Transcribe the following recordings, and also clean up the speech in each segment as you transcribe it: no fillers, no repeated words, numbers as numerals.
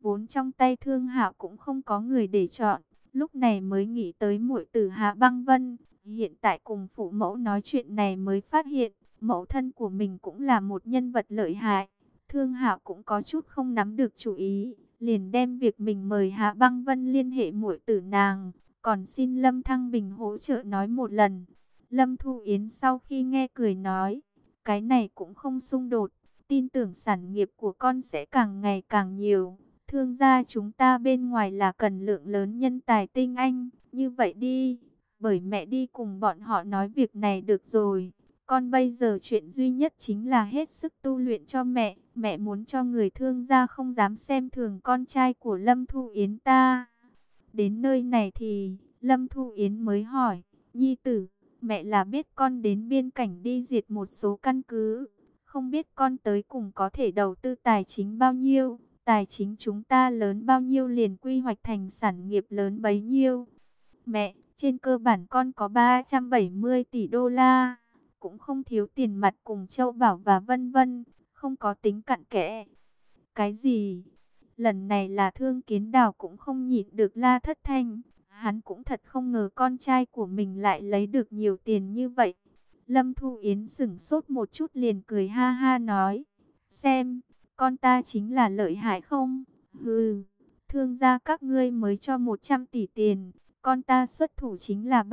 Vốn trong tay Thương Hạo cũng không có người để chọn, lúc này mới nghĩ tới muội tử Hạ Băng Vân. Hiện tại cùng phụ mẫu nói chuyện này mới phát hiện, mẫu thân của mình cũng là một nhân vật lợi hại. Thương Hạo cũng có chút không nắm được chủ ý, liền đem việc mình mời Hạ Băng Vân liên hệ muội tử nàng, còn xin Lâm Thăng Bình hỗ trợ nói một lần. Lâm Thu Yến sau khi nghe cười nói, cái này cũng không xung đột, tin tưởng sản nghiệp của con sẽ càng ngày càng nhiều. Thương gia chúng ta bên ngoài là cần lượng lớn nhân tài tinh anh, như vậy đi, bởi mẹ đi cùng bọn họ nói việc này được rồi. Con bây giờ chuyện duy nhất chính là hết sức tu luyện cho mẹ. Mẹ muốn cho người Thương gia không dám xem thường con trai của Lâm Thu Yến ta. Đến nơi này thì Lâm Thu Yến mới hỏi, Nhi tử, mẹ là biết con đến biên cảnh đi diệt một số căn cứ. Không biết con tới cùng có thể đầu tư tài chính bao nhiêu. Tài chính chúng ta lớn bao nhiêu liền quy hoạch thành sản nghiệp lớn bấy nhiêu. Mẹ, trên cơ bản con có 370 tỷ đô la. Cũng không thiếu tiền mặt cùng châu bảo và vân vân. Không có tính cặn kẽ. Cái gì? Lần này là Thương Kiến Đào cũng không nhịn được la thất thanh. Hắn cũng thật không ngờ con trai của mình lại lấy được nhiều tiền như vậy. Lâm Thu Yến sững sốt một chút liền cười ha ha nói. Xem, con ta chính là lợi hại không? Hừ, thương gia các ngươi mới cho 100 tỷ tiền. Con ta xuất thủ chính là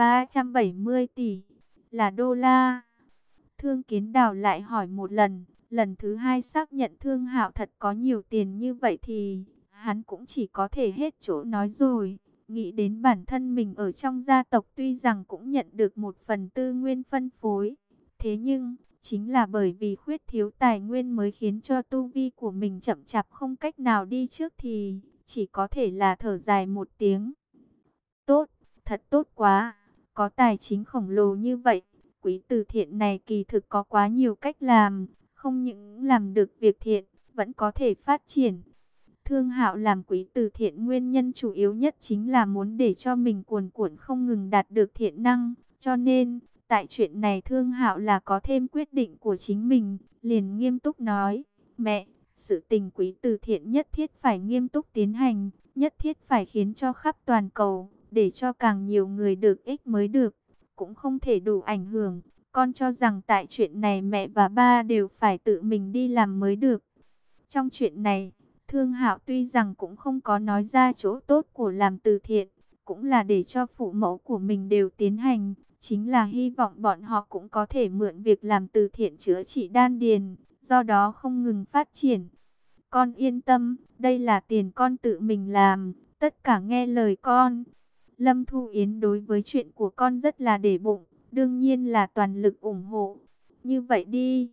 370 tỷ. Là đô la. Thương Kiến Đào lại hỏi một lần. Lần thứ hai xác nhận Thương Hạo thật có nhiều tiền như vậy thì hắn cũng chỉ có thể hết chỗ nói rồi. Nghĩ đến bản thân mình ở trong gia tộc tuy rằng cũng nhận được một phần tư nguyên phân phối. Thế nhưng, chính là bởi vì khuyết thiếu tài nguyên mới khiến cho tu vi của mình chậm chạp không cách nào đi trước thì chỉ có thể là thở dài một tiếng. Tốt, thật tốt quá, có tài chính khổng lồ như vậy. Quỹ từ thiện này kỳ thực có quá nhiều cách làm, không những làm được việc thiện, vẫn có thể phát triển. Thương Hạo làm quỹ từ thiện nguyên nhân chủ yếu nhất chính là muốn để cho mình cuồn cuộn không ngừng đạt được thiện năng. Cho nên, tại chuyện này Thương Hạo là có thêm quyết định của chính mình, liền nghiêm túc nói, mẹ, sự tình quỹ từ thiện nhất thiết phải nghiêm túc tiến hành, nhất thiết phải khiến cho khắp toàn cầu, để cho càng nhiều người được ích mới được, cũng không thể đủ ảnh hưởng. Con cho rằng tại chuyện này mẹ và ba đều phải tự mình đi làm mới được. Trong chuyện này, Thương Hạo tuy rằng cũng không có nói ra chỗ tốt của làm từ thiện, cũng là để cho phụ mẫu của mình đều tiến hành, chính là hy vọng bọn họ cũng có thể mượn việc làm từ thiện chữa trị đan điền, do đó không ngừng phát triển. Con yên tâm, đây là tiền con tự mình làm, tất cả nghe lời con. Lâm Thu Yến đối với chuyện của con rất là để bụng, đương nhiên là toàn lực ủng hộ. Như vậy đi,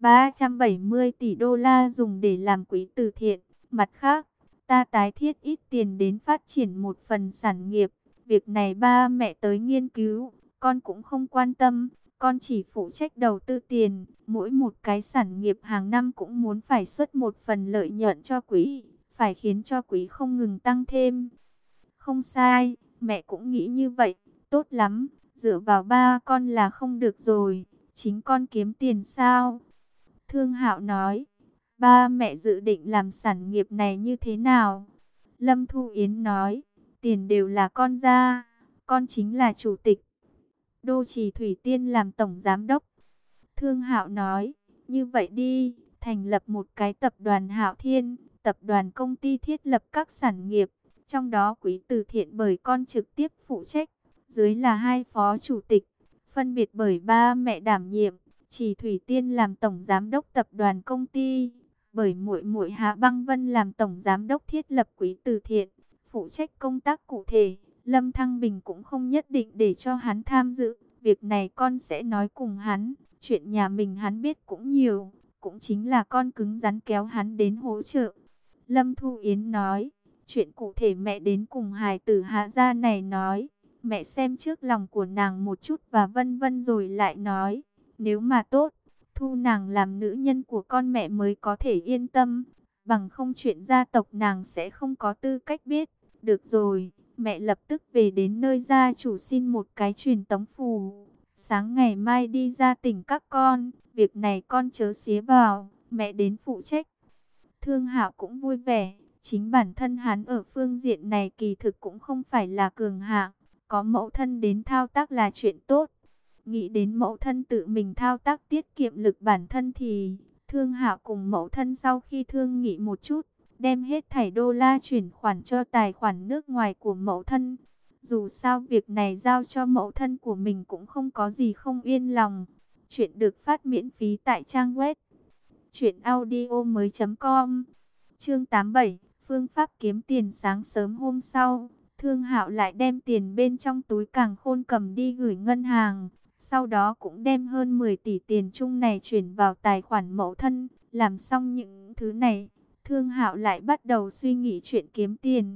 370 tỷ đô la dùng để làm quỹ từ thiện. Mặt khác, ta tái thiết ít tiền đến phát triển một phần sản nghiệp. Việc này ba mẹ tới nghiên cứu, con cũng không quan tâm. Con chỉ phụ trách đầu tư tiền. Mỗi một cái sản nghiệp hàng năm cũng muốn phải xuất một phần lợi nhuận cho quỹ. Phải khiến cho quỹ không ngừng tăng thêm. Không sai, mẹ cũng nghĩ như vậy. Tốt lắm, dựa vào ba con là không được rồi. Chính con kiếm tiền sao? Thương Hạo nói. Ba mẹ dự định làm sản nghiệp này như thế nào? Lâm Thu Yến nói, tiền đều là con ra, con chính là chủ tịch. Đô Trì Thủy Tiên làm tổng giám đốc. Thương Hạo nói, như vậy đi, thành lập một cái tập đoàn Hạo Thiên, tập đoàn công ty thiết lập các sản nghiệp, trong đó quỹ từ thiện bởi con trực tiếp phụ trách, dưới là hai phó chủ tịch, phân biệt bởi ba mẹ đảm nhiệm. Trì Thủy Tiên làm tổng giám đốc tập đoàn công ty, bởi muội muội Hạ Băng Vân làm tổng giám đốc thiết lập quỹ từ thiện, phụ trách công tác cụ thể. Lâm Thăng Bình cũng không nhất định để cho hắn tham dự, việc này con sẽ nói cùng hắn, chuyện nhà mình hắn biết cũng nhiều, cũng chính là con cứng rắn kéo hắn đến hỗ trợ. Lâm Thu Yến nói, chuyện cụ thể mẹ đến cùng hài tử Hạ gia này nói, mẹ xem trước lòng của nàng một chút và vân vân rồi lại nói, nếu mà tốt, thu nàng làm nữ nhân của con mẹ mới có thể yên tâm, bằng không chuyện gia tộc nàng sẽ không có tư cách biết. Được rồi, mẹ lập tức về đến nơi gia chủ xin một cái truyền tống phù. Sáng ngày mai đi ra tỉnh các con, việc này con chớ xía vào, mẹ đến phụ trách. Thương Hạo cũng vui vẻ, Chính bản thân hắn ở phương diện này kỳ thực cũng không phải là cường hạng, có mẫu thân đến thao tác là chuyện tốt. Nghĩ đến mẫu thân tự mình thao tác tiết kiệm lực bản thân thì Thương Hạo cùng mẫu thân sau khi thương nghị một chút, đem hết thảy đô la chuyển khoản cho tài khoản nước ngoài của mẫu thân. Dù sao việc này giao cho mẫu thân của mình cũng không có gì không yên lòng. Chuyện được phát miễn phí tại trang web truyệnaudiomoi.com. Chương 87, phương pháp kiếm tiền. Sáng sớm hôm sau, Thương Hạo lại đem tiền bên trong túi càn khôn cầm đi gửi ngân hàng. Sau đó cũng đem hơn 10 tỷ tiền chung này chuyển vào tài khoản mẫu thân. Làm xong những thứ này, Thương Hạo lại bắt đầu suy nghĩ chuyện kiếm tiền.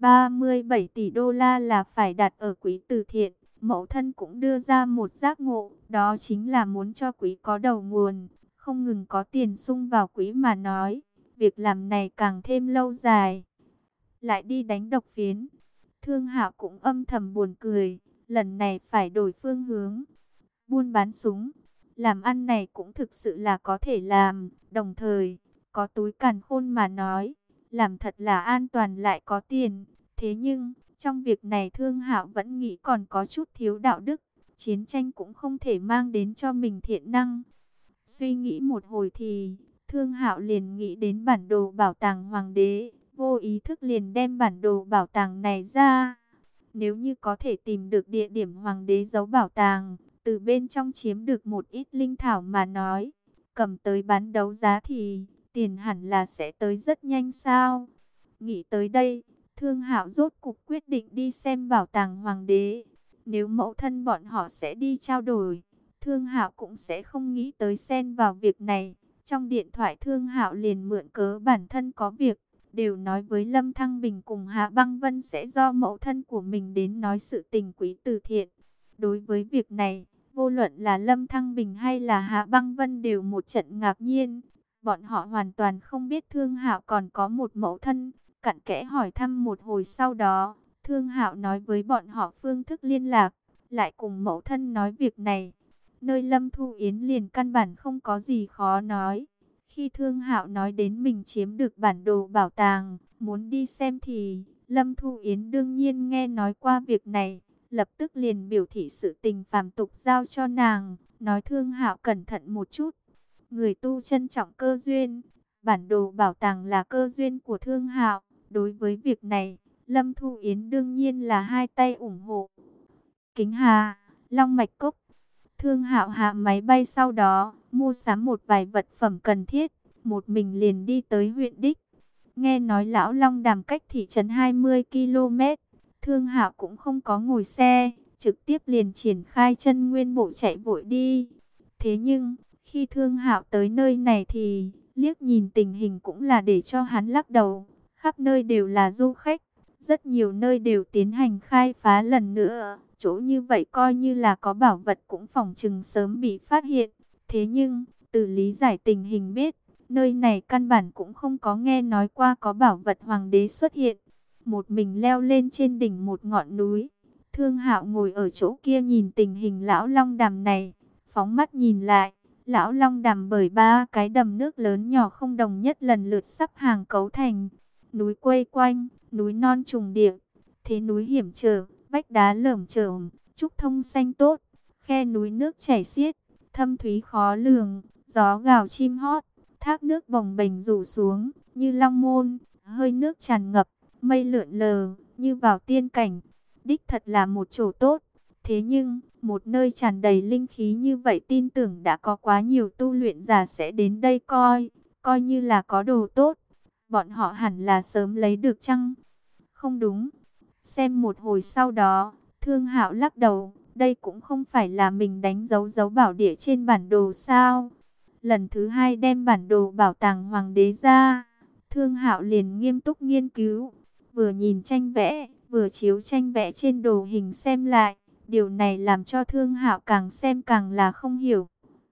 37 tỷ đô la là phải đặt ở quỹ từ thiện. Mẫu thân cũng đưa ra một giác ngộ, đó chính là muốn cho quỹ có đầu nguồn, không ngừng có tiền sung vào quỹ mà nói. Việc làm này càng thêm lâu dài. Lại đi đánh độc phiến. Thương Hạo cũng âm thầm buồn cười, lần này phải đổi phương hướng. Buôn bán súng, làm ăn này cũng thực sự là có thể làm, đồng thời có túi càn khôn mà nói, làm thật là an toàn lại có tiền. Thế nhưng, trong việc này Thương Hạo vẫn nghĩ còn có chút thiếu đạo đức, chiến tranh cũng không thể mang đến cho mình thiện năng. Suy nghĩ một hồi thì, Thương Hạo liền nghĩ đến bản đồ bảo tàng hoàng đế, vô ý thức liền đem bản đồ bảo tàng này ra. Nếu như có thể tìm được địa điểm hoàng đế giấu bảo tàng, từ bên trong chiếm được một ít linh thảo mà nói, cầm tới bán đấu giá thì tiền hẳn là sẽ tới rất nhanh sao. Nghĩ tới đây, Thương Hạo rốt cục quyết định đi xem bảo tàng hoàng đế. Nếu mẫu thân bọn họ sẽ đi trao đổi, Thương Hạo cũng sẽ không nghĩ tới xen vào việc này. Trong điện thoại Thương Hạo liền mượn cớ bản thân có việc, đều nói với Lâm Thăng Bình cùng Hạ Băng Vân sẽ do mẫu thân của mình đến nói sự tình quỹ từ thiện. Đối với việc này, vô luận là Lâm Thăng Bình hay là Hạ Băng Vân đều một trận ngạc nhiên. Bọn họ hoàn toàn không biết Thương Hạo còn có một mẫu thân. Cặn kẽ hỏi thăm một hồi sau đó, Thương Hạo nói với bọn họ phương thức liên lạc, lại cùng mẫu thân nói việc này. Nơi Lâm Thu Yến liền căn bản không có gì khó nói. Khi Thương Hạo nói đến mình chiếm được bản đồ bảo tàng, muốn đi xem thì Lâm Thu Yến đương nhiên nghe nói qua việc này, lập tức liền biểu thị sự tình phàm tục giao cho nàng, nói Thương Hạo cẩn thận một chút. Người tu trân trọng cơ duyên, bản đồ bảo tàng là cơ duyên của Thương Hạo. Đối với việc này, Lâm Thu Yến đương nhiên là hai tay ủng hộ. Kính Hà, Long Mạch Cốc. Thương Hạo hạ máy bay sau đó, mua sắm một vài vật phẩm cần thiết, một mình liền đi tới huyện đích. Nghe nói Lão Long Đàm cách thị trấn 20 km, Thương Hạo cũng không có ngồi xe, trực tiếp liền triển khai chân nguyên bộ chạy vội đi. Thế nhưng, khi Thương Hạo tới nơi này thì, liếc nhìn tình hình cũng là để cho hắn lắc đầu. Khắp nơi đều là du khách, rất nhiều nơi đều tiến hành khai phá lần nữa. Chỗ như vậy coi như là có bảo vật cũng phòng chừng sớm bị phát hiện. Thế nhưng, từ lý giải tình hình biết, nơi này căn bản cũng không có nghe nói qua có bảo vật hoàng đế xuất hiện. Một mình leo lên trên đỉnh một ngọn núi. Thương Hạo ngồi ở chỗ kia nhìn tình hình Lão Long Đàm này, phóng mắt nhìn lại. Lão Long Đàm bởi ba cái đầm nước lớn nhỏ không đồng nhất lần lượt sắp hàng cấu thành. Núi quây quanh, núi non trùng điệp, thế núi hiểm trở, vách đá lởm chởm, trúc thông xanh tốt, khe núi nước chảy xiết, thâm thúy khó lường, gió gào chim hót, thác nước bồng bềnh rủ xuống, như long môn, hơi nước tràn ngập, mây lượn lờ, như vào tiên cảnh. Đích thật là một chỗ tốt. Thế nhưng, một nơi tràn đầy linh khí như vậy tin tưởng đã có quá nhiều tu luyện giả sẽ đến đây coi như là có đồ tốt. Bọn họ hẳn là sớm lấy được chăng? Không đúng. Xem một hồi sau đó, Thương Hạo lắc đầu, đây cũng không phải là mình đánh dấu dấu bảo địa trên bản đồ sao? Lần thứ hai đem bản đồ bảo tàng hoàng đế ra, Thương Hạo liền nghiêm túc nghiên cứu, vừa nhìn tranh vẽ, vừa chiếu tranh vẽ trên đồ hình xem lại. Điều này làm cho Thương Hạo càng xem càng là không hiểu.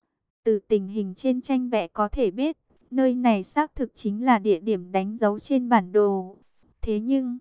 Từ tình hình trên tranh vẽ có thể biết, nơi này xác thực chính là địa điểm đánh dấu trên bản đồ. Thế nhưng,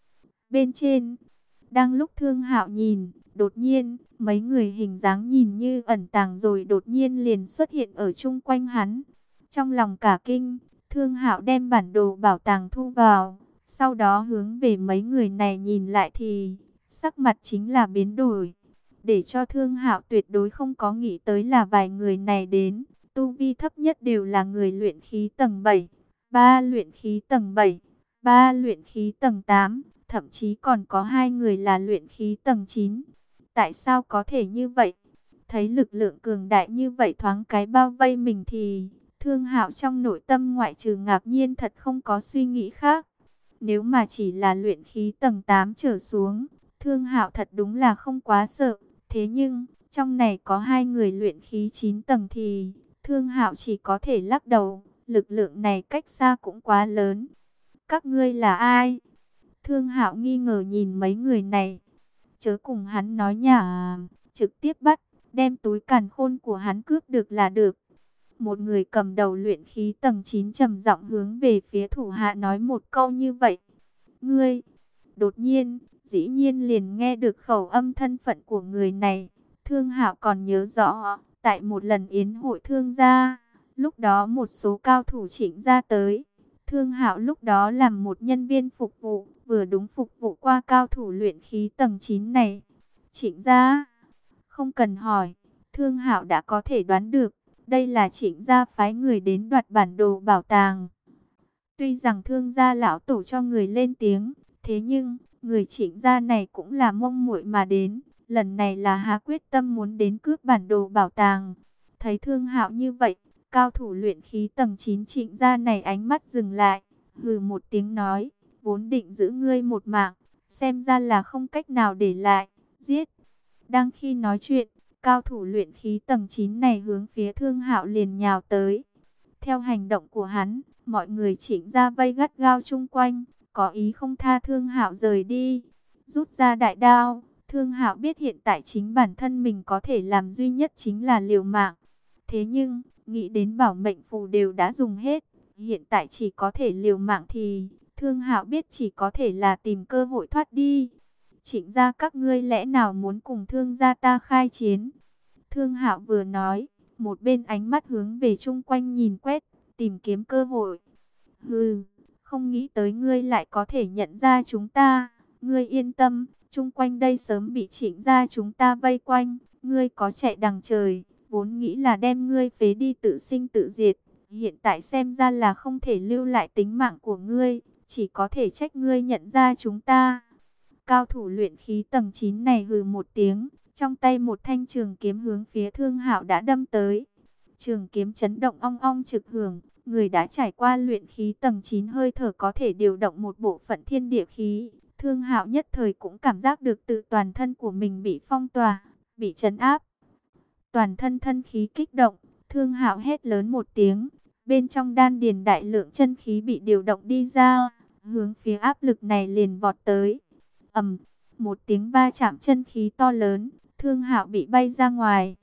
bên trên, đang lúc Thương Hạo nhìn, đột nhiên, mấy người hình dáng nhìn như ẩn tàng rồi đột nhiên liền xuất hiện ở chung quanh hắn. Trong lòng cả kinh, Thương Hạo đem bản đồ bảo tàng thu vào, Sau đó hướng về mấy người này nhìn lại thì sắc mặt chính là biến đổi. Để cho Thương Hạo tuyệt đối không có nghĩ tới là vài người này đến, tu vi thấp nhất đều là người luyện khí tầng 7, 3 luyện khí tầng 7, 3 luyện khí tầng 8, thậm chí còn có 2 người là luyện khí tầng 9. Tại sao có thể như vậy? Thấy lực lượng cường đại như vậy thoáng cái bao vây mình thì Thương Hạo trong nội tâm ngoại trừ ngạc nhiên thật không có suy nghĩ khác. Nếu mà chỉ là luyện khí tầng 8 trở xuống, Thương Hạo thật đúng là không quá sợ. Thế nhưng, trong này có 2 người luyện khí 9 tầng thì Thương Hạo chỉ có thể lắc đầu, lực lượng này cách xa cũng quá lớn. Các ngươi là ai? Thương Hạo nghi ngờ nhìn mấy người này. Chớ cùng hắn nói nhảm, trực tiếp bắt, đem túi càn khôn của hắn cướp được là được. Một người cầm đầu luyện khí tầng 9 trầm giọng hướng về phía thủ hạ nói một câu như vậy. Ngươi, đột nhiên, dĩ nhiên liền nghe được khẩu âm thân phận của người này. Thương Hạo còn nhớ rõ, tại một lần yến hội thương gia, lúc đó một số cao thủ Trịnh gia tới. Thương Hạo lúc đó làm một nhân viên phục vụ, vừa đúng phục vụ qua cao thủ luyện khí tầng 9 này. Trịnh gia, không cần hỏi, Thương Hạo đã có thể đoán được, đây là Trịnh gia phái người đến đoạt bản đồ bảo tàng. Tuy rằng Thương gia lão tổ cho người lên tiếng, thế nhưng người Trịnh gia này cũng là mông muội mà đến, lần này là há quyết tâm muốn đến cướp bản đồ bảo tàng. Thấy Thương Hạo như vậy, cao thủ luyện khí tầng 9 Trịnh gia này ánh mắt dừng lại, hừ một tiếng nói, vốn định giữ ngươi một mạng, xem ra là không cách nào để lại, giết. Đang khi nói chuyện, cao thủ luyện khí tầng 9 này hướng phía Thương Hạo liền nhào tới. Theo hành động của hắn, mọi người Trịnh gia vây gắt gao chung quanh, có ý không tha Thương Hạo rời đi. Rút ra đại đao, Thương Hạo biết hiện tại chính bản thân mình có thể làm duy nhất chính là liều mạng. Thế nhưng, nghĩ đến bảo mệnh phù đều đã dùng hết, hiện tại chỉ có thể liều mạng thì Thương Hạo biết chỉ có thể là tìm cơ hội thoát đi. Trịnh gia các ngươi lẽ nào muốn cùng Thương gia ta khai chiến? Thương Hạo vừa nói, một bên ánh mắt hướng về chung quanh nhìn quét, tìm kiếm cơ hội. Hừ, không nghĩ tới ngươi lại có thể nhận ra chúng ta. Ngươi yên tâm, chung quanh đây sớm bị Trịnh gia chúng ta vây quanh. Ngươi có chạy đằng trời, vốn nghĩ là đem ngươi phế đi tự sinh tự diệt. Hiện tại xem ra là không thể lưu lại tính mạng của ngươi, chỉ có thể trách ngươi nhận ra chúng ta. Cao thủ luyện khí tầng 9 này hừ một tiếng, trong tay một thanh trường kiếm hướng phía Thương Hạo đã đâm tới. Trường kiếm chấn động ong ong trực hưởng, người đã trải qua luyện khí tầng 9 hơi thở có thể điều động một bộ phận thiên địa khí. Thương Hạo nhất thời cũng cảm giác được tự toàn thân của mình bị phong tỏa, bị trấn áp. Toàn thân thân khí kích động, Thương Hạo hét lớn một tiếng, bên trong đan điền đại lượng chân khí bị điều động đi ra, hướng phía áp lực này liền vọt tới. Ầm, một tiếng va chạm chân khí to lớn, Thương Hạo bị bay ra ngoài.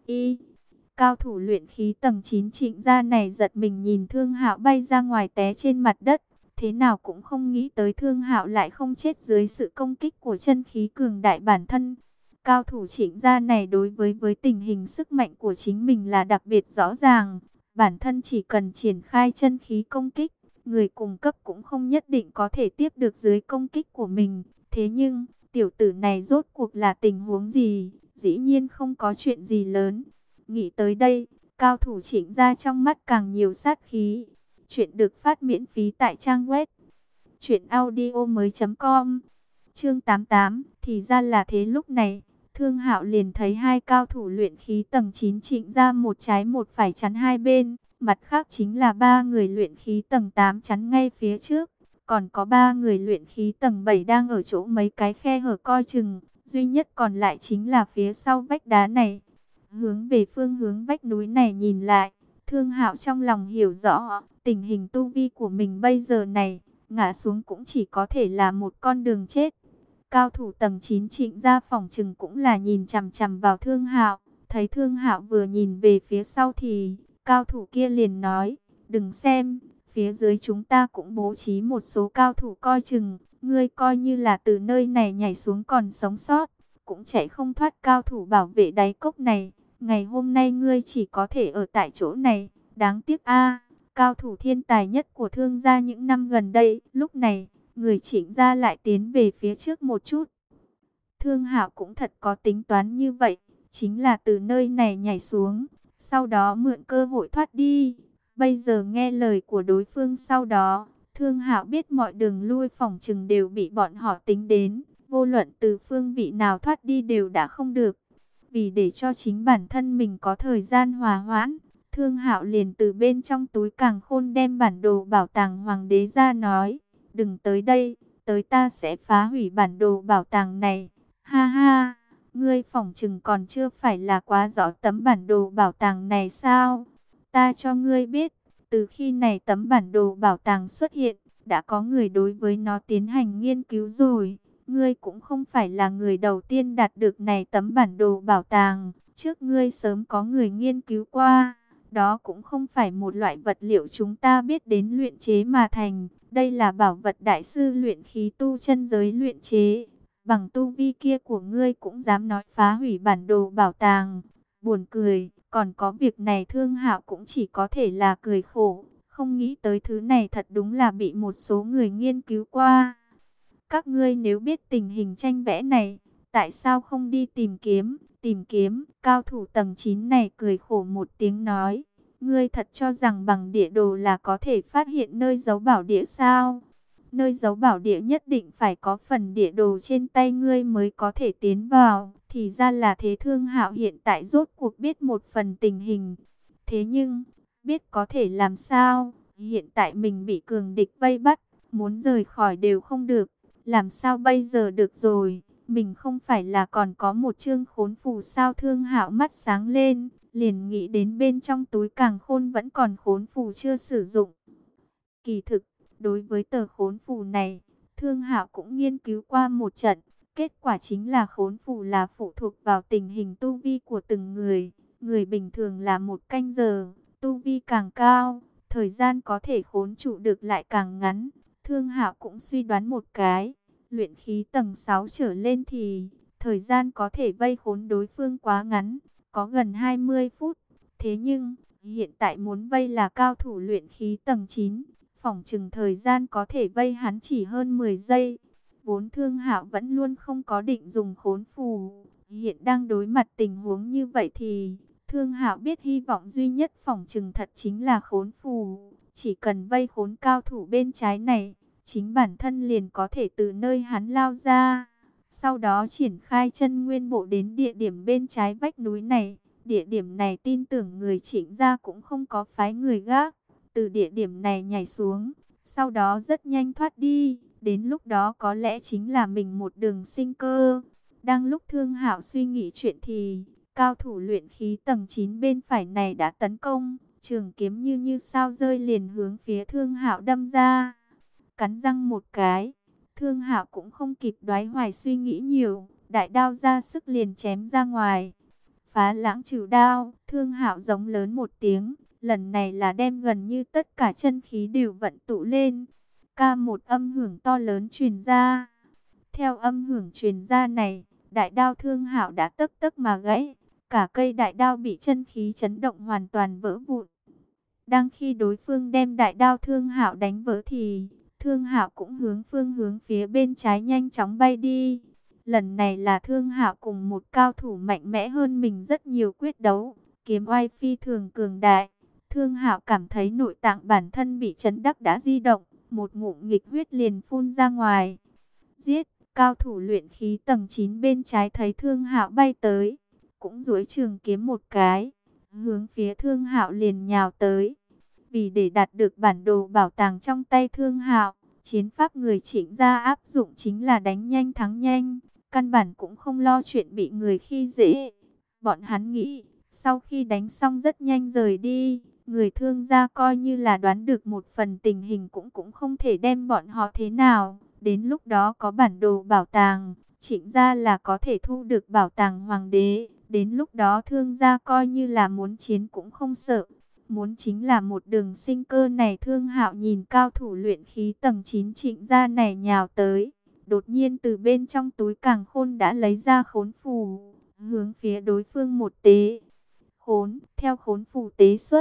Cao thủ luyện khí tầng 9 Trịnh gia này giật mình nhìn Thương Hạo bay ra ngoài té trên mặt đất, thế nào cũng không nghĩ tới Thương Hạo lại không chết dưới sự công kích của chân khí cường đại bản thân. Cao thủ Trịnh gia này đối với tình hình sức mạnh của chính mình là đặc biệt rõ ràng, bản thân chỉ cần triển khai chân khí công kích, người cùng cấp cũng không nhất định có thể tiếp được dưới công kích của mình. Thế nhưng, tiểu tử này rốt cuộc là tình huống gì? Dĩ nhiên không có chuyện gì lớn. Nghĩ tới đây, cao thủ Trịnh gia trong mắt càng nhiều sát khí. Chuyện được phát miễn phí tại trang web truyệnaudiomoi.com. Chương 88, thì ra là thế. Lúc này, Thương Hạo liền thấy hai cao thủ luyện khí tầng 9 Trịnh gia một trái một phải chắn hai bên, mặt khác chính là ba người luyện khí tầng 8 chắn ngay phía trước. Còn có 3 người luyện khí tầng 7 đang ở chỗ mấy cái khe hở coi chừng, duy nhất còn lại chính là phía sau vách đá này. Hướng về phương hướng vách núi này nhìn lại, Thương Hạo trong lòng hiểu rõ, tình hình tu vi của mình bây giờ này, ngã xuống cũng chỉ có thể là một con đường chết. Cao thủ tầng 9 Trịnh gia phỏng chừng cũng là nhìn chằm chằm vào Thương Hạo, thấy Thương Hạo vừa nhìn về phía sau thì cao thủ kia liền nói, đừng xem. Phía dưới chúng ta cũng bố trí một số cao thủ coi chừng, ngươi coi như là từ nơi này nhảy xuống còn sống sót, cũng chạy không thoát cao thủ bảo vệ đáy cốc này. Ngày hôm nay ngươi chỉ có thể ở tại chỗ này, đáng tiếc a. Cao thủ thiên tài nhất của Thương gia những năm gần đây, lúc này, người Trịnh gia lại tiến về phía trước một chút. Thương Hạo cũng thật có tính toán như vậy, chính là từ nơi này nhảy xuống, sau đó mượn cơ hội thoát đi. Bây giờ nghe lời của đối phương sau đó, Thương Hạo biết mọi đường lui phỏng chừng đều bị bọn họ tính đến, vô luận từ phương vị nào thoát đi đều đã không được. Vì để cho chính bản thân mình có thời gian hòa hoãn, Thương Hạo liền từ bên trong túi càn khôn đem bản đồ bảo tàng hoàng đế ra nói, đừng tới đây, tới ta sẽ phá hủy bản đồ bảo tàng này. Ha ha, ngươi phỏng chừng còn chưa phải là quá rõ tấm bản đồ bảo tàng này sao? Ta cho ngươi biết, từ khi này tấm bản đồ bảo tàng xuất hiện, đã có người đối với nó tiến hành nghiên cứu rồi. Ngươi cũng không phải là người đầu tiên đạt được này tấm bản đồ bảo tàng, trước ngươi sớm có người nghiên cứu qua. Đó cũng không phải một loại vật liệu chúng ta biết đến luyện chế mà thành, đây là bảo vật đại sư luyện khí tu chân giới luyện chế. Bằng tu vi kia của ngươi cũng dám nói phá hủy bản đồ bảo tàng. Buồn cười, còn có việc này Thương Hạo cũng chỉ có thể là cười khổ. Không nghĩ tới thứ này thật đúng là bị một số người nghiên cứu qua. Các ngươi nếu biết tình hình tranh vẽ này, tại sao không đi tìm kiếm? Tìm kiếm, cao thủ tầng 9 này cười khổ một tiếng nói. Ngươi thật cho rằng bằng địa đồ là có thể phát hiện nơi giấu bảo địa sao? Nơi giấu bảo địa nhất định phải có phần địa đồ trên tay ngươi mới có thể tiến vào. Thì ra là thế. Thương Hạo hiện tại rốt cuộc biết một phần tình hình. Thế nhưng, biết có thể làm sao? Hiện tại mình bị cường địch vây bắt, muốn rời khỏi đều không được. Làm sao bây giờ được rồi? Mình không phải là còn có một chương khốn phù sao? Thương Hạo mắt sáng lên, liền nghĩ đến bên trong túi càn khôn vẫn còn khốn phù chưa sử dụng. Kỳ thực, đối với tờ khốn phù này, Thương Hạo cũng nghiên cứu qua một trận. Kết quả chính là khốn phù là phụ thuộc vào tình hình tu vi của từng người. Người bình thường là 1 canh giờ, tu vi càng cao, thời gian có thể khốn trụ được lại càng ngắn. Thương Hạo cũng suy đoán một cái, luyện khí tầng 6 trở lên thì thời gian có thể vây khốn đối phương quá ngắn, có gần 20 phút. Thế nhưng, hiện tại muốn vây là cao thủ luyện khí tầng 9, phỏng chừng thời gian có thể vây hắn chỉ hơn 10 giây. Vốn Thương Hạo vẫn luôn không có định dùng khốn phù, hiện đang đối mặt tình huống như vậy thì Thương Hạo biết hy vọng duy nhất phỏng chừng thật chính là khốn phù. Chỉ cần vây khốn cao thủ bên trái này, chính bản thân liền có thể từ nơi hắn lao ra. Sau đó triển khai chân nguyên bộ đến địa điểm bên trái vách núi này. Địa điểm này tin tưởng người Trịnh gia cũng không có phái người gác. Từ địa điểm này nhảy xuống, sau đó rất nhanh thoát đi. Đến lúc đó có lẽ chính là mình một đường sinh cơ. Đang lúc Thương Hạo suy nghĩ chuyện thì cao thủ luyện khí tầng 9 bên phải này đã tấn công. Trường kiếm như sao rơi liền hướng phía Thương Hạo đâm ra. Cắn răng một cái, Thương Hạo cũng không kịp đoái hoài suy nghĩ nhiều, đại đao ra sức liền chém ra ngoài. Phá lãng trừ đao, Thương Hạo giống lớn một tiếng, lần này là đem gần như tất cả chân khí đều vận tụ lên. Một âm hưởng to lớn truyền ra. Theo âm hưởng truyền ra này, đại đao Thương Hạo đã tấc tấc mà gãy, cả cây đại đao bị chân khí chấn động hoàn toàn vỡ vụn. Đang khi đối phương đem đại đao Thương Hạo đánh vỡ thì Thương Hạo cũng hướng phía bên trái nhanh chóng bay đi. Lần này là Thương Hạo cùng một cao thủ mạnh mẽ hơn mình rất nhiều quyết đấu, kiếm oai phi thường cường đại. Thương Hạo cảm thấy nội tạng bản thân bị chấn đắc đã di động, một ngụm nghịch huyết liền phun ra ngoài. Giết! Cao thủ luyện khí tầng 9 bên trái thấy Thương Hạo bay tới, cũng duỗi trường kiếm một cái, hướng phía Thương Hạo liền nhào tới. Vì để đạt được bản đồ bảo tàng trong tay Thương Hạo, chiến pháp người Trịnh gia áp dụng chính là đánh nhanh thắng nhanh, căn bản cũng không lo chuyện bị người khi dễ. Bọn hắn nghĩ, sau khi đánh xong rất nhanh rời đi, người Thương gia coi như là đoán được một phần tình hình cũng không thể đem bọn họ thế nào. Đến lúc đó có bản đồ bảo tàng, Trịnh gia là có thể thu được bảo tàng hoàng đế. Đến lúc đó Thương gia coi như là muốn chiến cũng không sợ. Muốn chính là một đường sinh cơ này. Thương Hạo nhìn cao thủ luyện khí tầng 9 Trịnh gia này nhào tới. Đột nhiên từ bên trong túi càn khôn đã lấy ra khốn phù, hướng phía đối phương một tế. Theo khốn phù tế xuất,